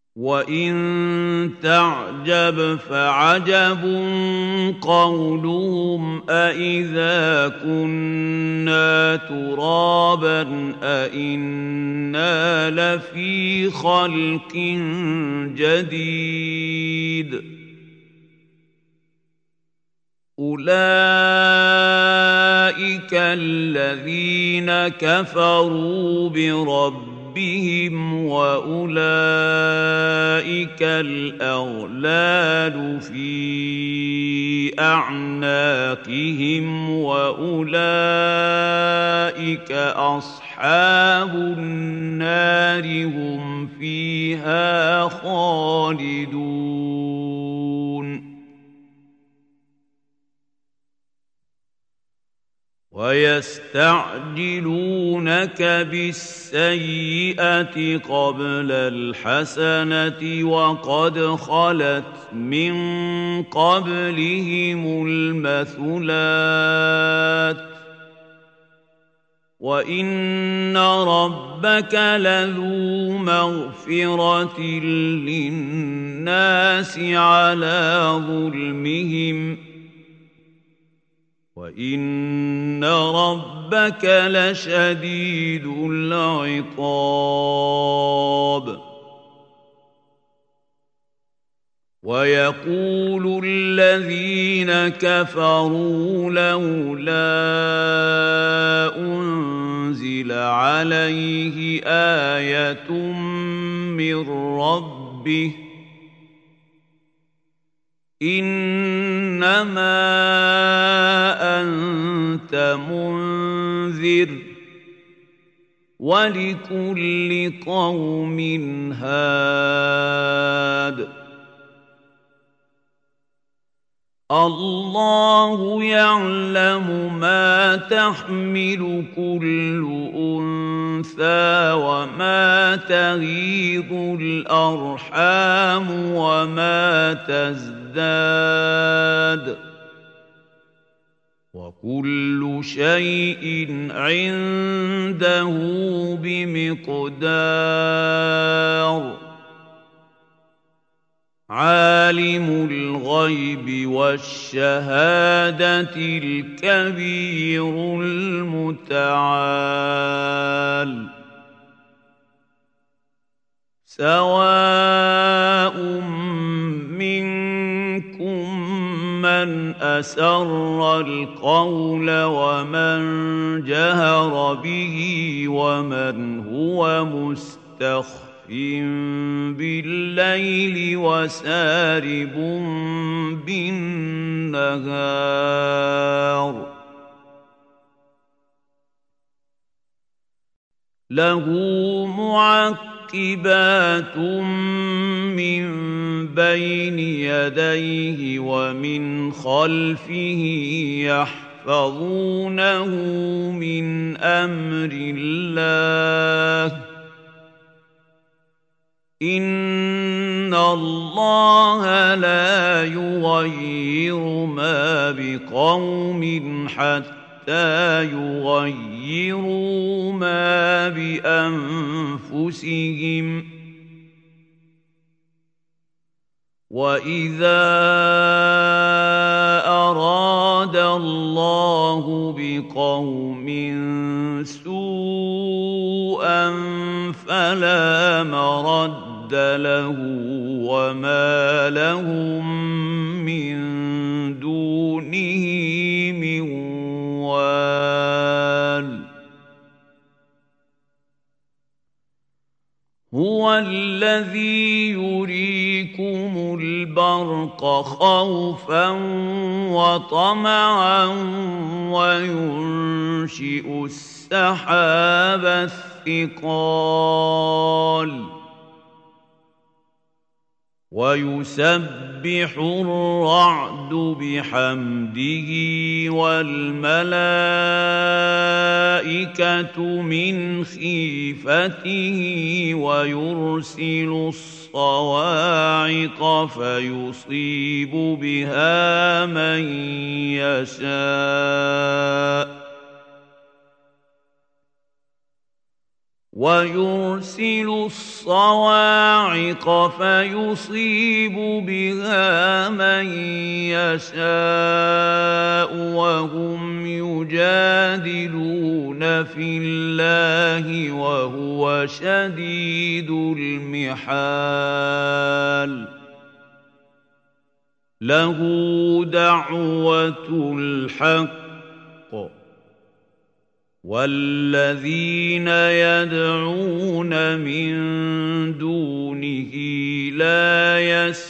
وَإِن تَعْجَبْ فَعَجَبٌ قَوْلُهُمْ أَإِذَا كُنَّا تُرَابًا أَإِنَّا لَفِي خَلْقٍ جَدِيدٍ أُولَئِكَ الَّذِينَ كَفَرُوا بِرَبِّهِمْ وَأُولَئِكَ الْأَغْلَالُ فِي أَعْنَاقِهِمْ وَأُولَئِكَ أَصْحَابُ النَّارِ هُمْ فِيهَا خَالِدُونَ وَيَسْتَعْجِلُونَكَ بِالسَّيِّئَةِ قَبْلَ الْحَسَنَةِ وَقَدْ خَلَتْ مِن قَبْلِهِمُ الْمَثُلَاتُ وَإِنَّ رَبَّكَ لَذُو مَغْفِرَةٍ لِّلنَّاسِ عَلَىٰ ظُلْمِهِمْ وَإِنَّ رَبَّكَ لَشَدِيدُ الْعِقَابِ وَيَقُولُ الَّذِينَ كَفَرُوا لَوْلَا أُنزِلَ عَلَيْهِ آيَةٌ مِّن رَّبِّهِ إِنَّمَا أَنتَ مُنذِرٌ وَلِكُلِّ قَوْمٍ هَادٍ اللَّهُ يَعْلَمُ مَا تَحْمِلُ كُلُّ أُنثَىٰ وَمَا تَغِيضُ الْأَرْحَامُ وَمَا تَزْدَادُ وَكُلُّ شَيْءٍ عِندَهُ بِمِقْدَارٍ عَالِمُ الْغَيْبِ وَالشَّهَادَةِ الْكَبِيرُ الْمُتَعَالِ سَوَاءٌ مِّنكُم مَّنْ أَسَرَّ الْقَوْلَ وَمَنْ جَهَرَ بِهِ وَمَنْ هُوَ مُسْتَخْفٍ بِاللَّيْلِ وَسَارِبٌ بِالنَّهَارِ لَهُ مُعَقِّبَاتٌ مِّن بَيْنِ يَدَيْهِ وَمِنْ خَلْفِهِ يَحْفَظُونَهُ مِنْ أَمْرِ اللَّهِ إِنَّ اللَّهَ لَا يُغَيِّرُ مَا بِقَوْمٍ حَتَّىٰ يُغَيِّرُوا مَا بِأَنفُسِهِمْ وَإِذَا أَرَادَ اللَّهُ بِقَوْمٍ سُوءًا فَلَا مَرَدَّ لَهُ وَمَا لَهُم مِّن دُونِهِ مِن وَالٍ هُوَ الَّذِي يُرِيكُمُ الْبَرْقَ خَوْفًا وَطَمَعًا وَيُنشِئُ السَّحَابَ الثِّقَالَ وَيُسَبِّحُ الرَّعْدُ بِحَمْدِهِ وَالْمَلَائِكَةُ مِنْ خِيفَتِهِ وَيُرْسِلُ الصَّوَاعِقَ فَيُصِيبُ بِهَا مَن يَشَاءُ ويرسل الصواعق فيصيب بها من يشاء وهم يجادلون في الله وهو شديد المحال له دعوة الحق والذين يدعون من دونه لا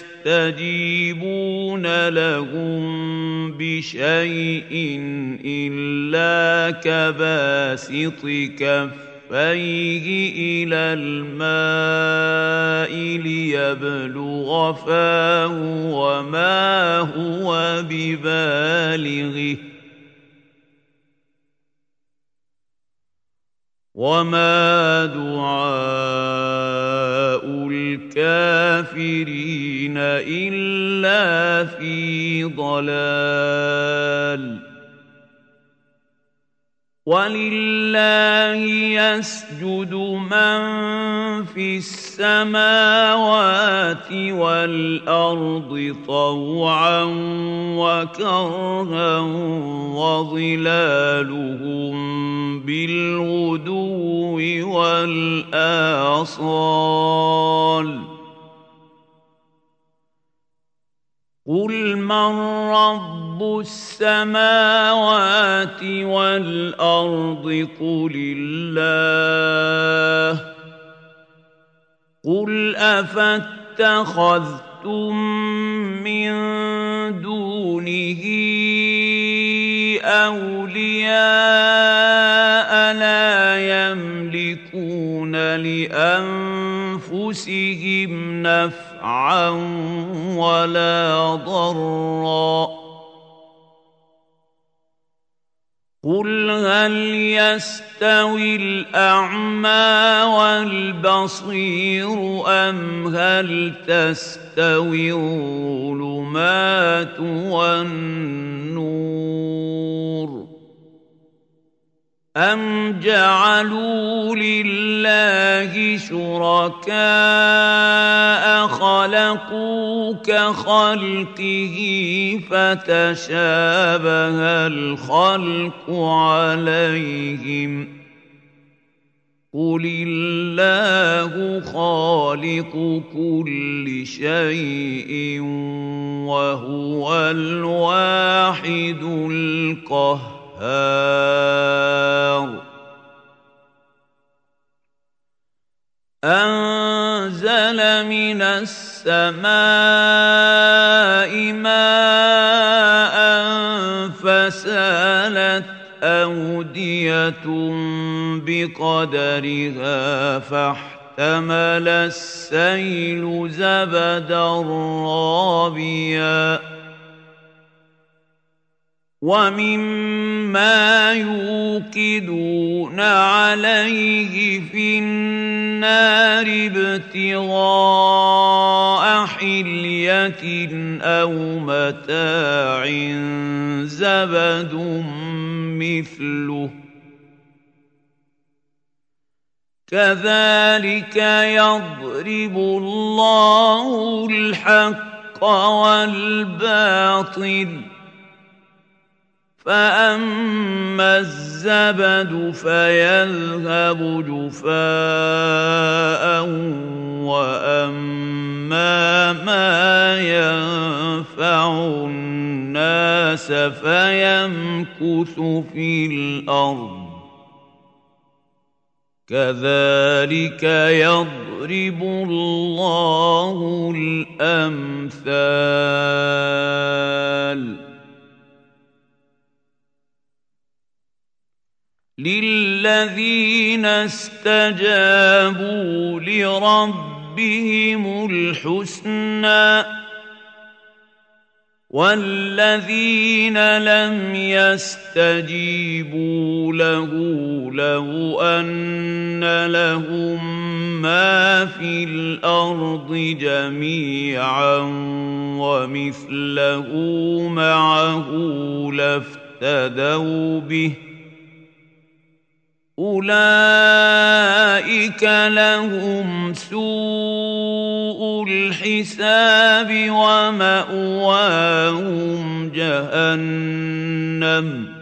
يستجيبون لهم بشيء إلا كباسط كفيه إلى الماء ليبلغ فاه وما هو ببالغه وما دعاء الكافرين إلا في ضلال ولله يسجد من في السماوات والأرض طوعا وكرها وظلالهم بالغدو والآصال قل من رب السماوات والأرض قل الله قل أفاتخذتم من دونه أولياء لا يملكون لأنفسهم نفعا ولا ضرا قل هل يستوي الأعمى والبصير أم هل تستوي الظلمات والنور أم جعلوا لله شركاء خلقوا كخلقه فتشابه الخلق عليهم قل الله خالق كل شيء وهو الواحد القهار أنزل من السماء ماء فسالت أودية بقدرها فاحتمل السيل زبدا رابيا ومما يوقدون عليه في النار ابتغاء حلية أو متاع زبد مثله كذلك يضرب الله الحق والباطل فأما الزبد فيذهب جفاء وأما ما ينفع الناس فيمكث في الأرض كذلك يضرب الله الأمثال للذين استجابوا لربهم الحسنى والذين لم يستجيبوا له لو أن لهم ما في الأرض جميعا ومثله معه لافتدوا به أولئك لهم سوء الحساب ومأواهم جهنم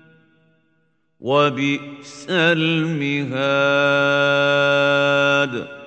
وبئس المهاد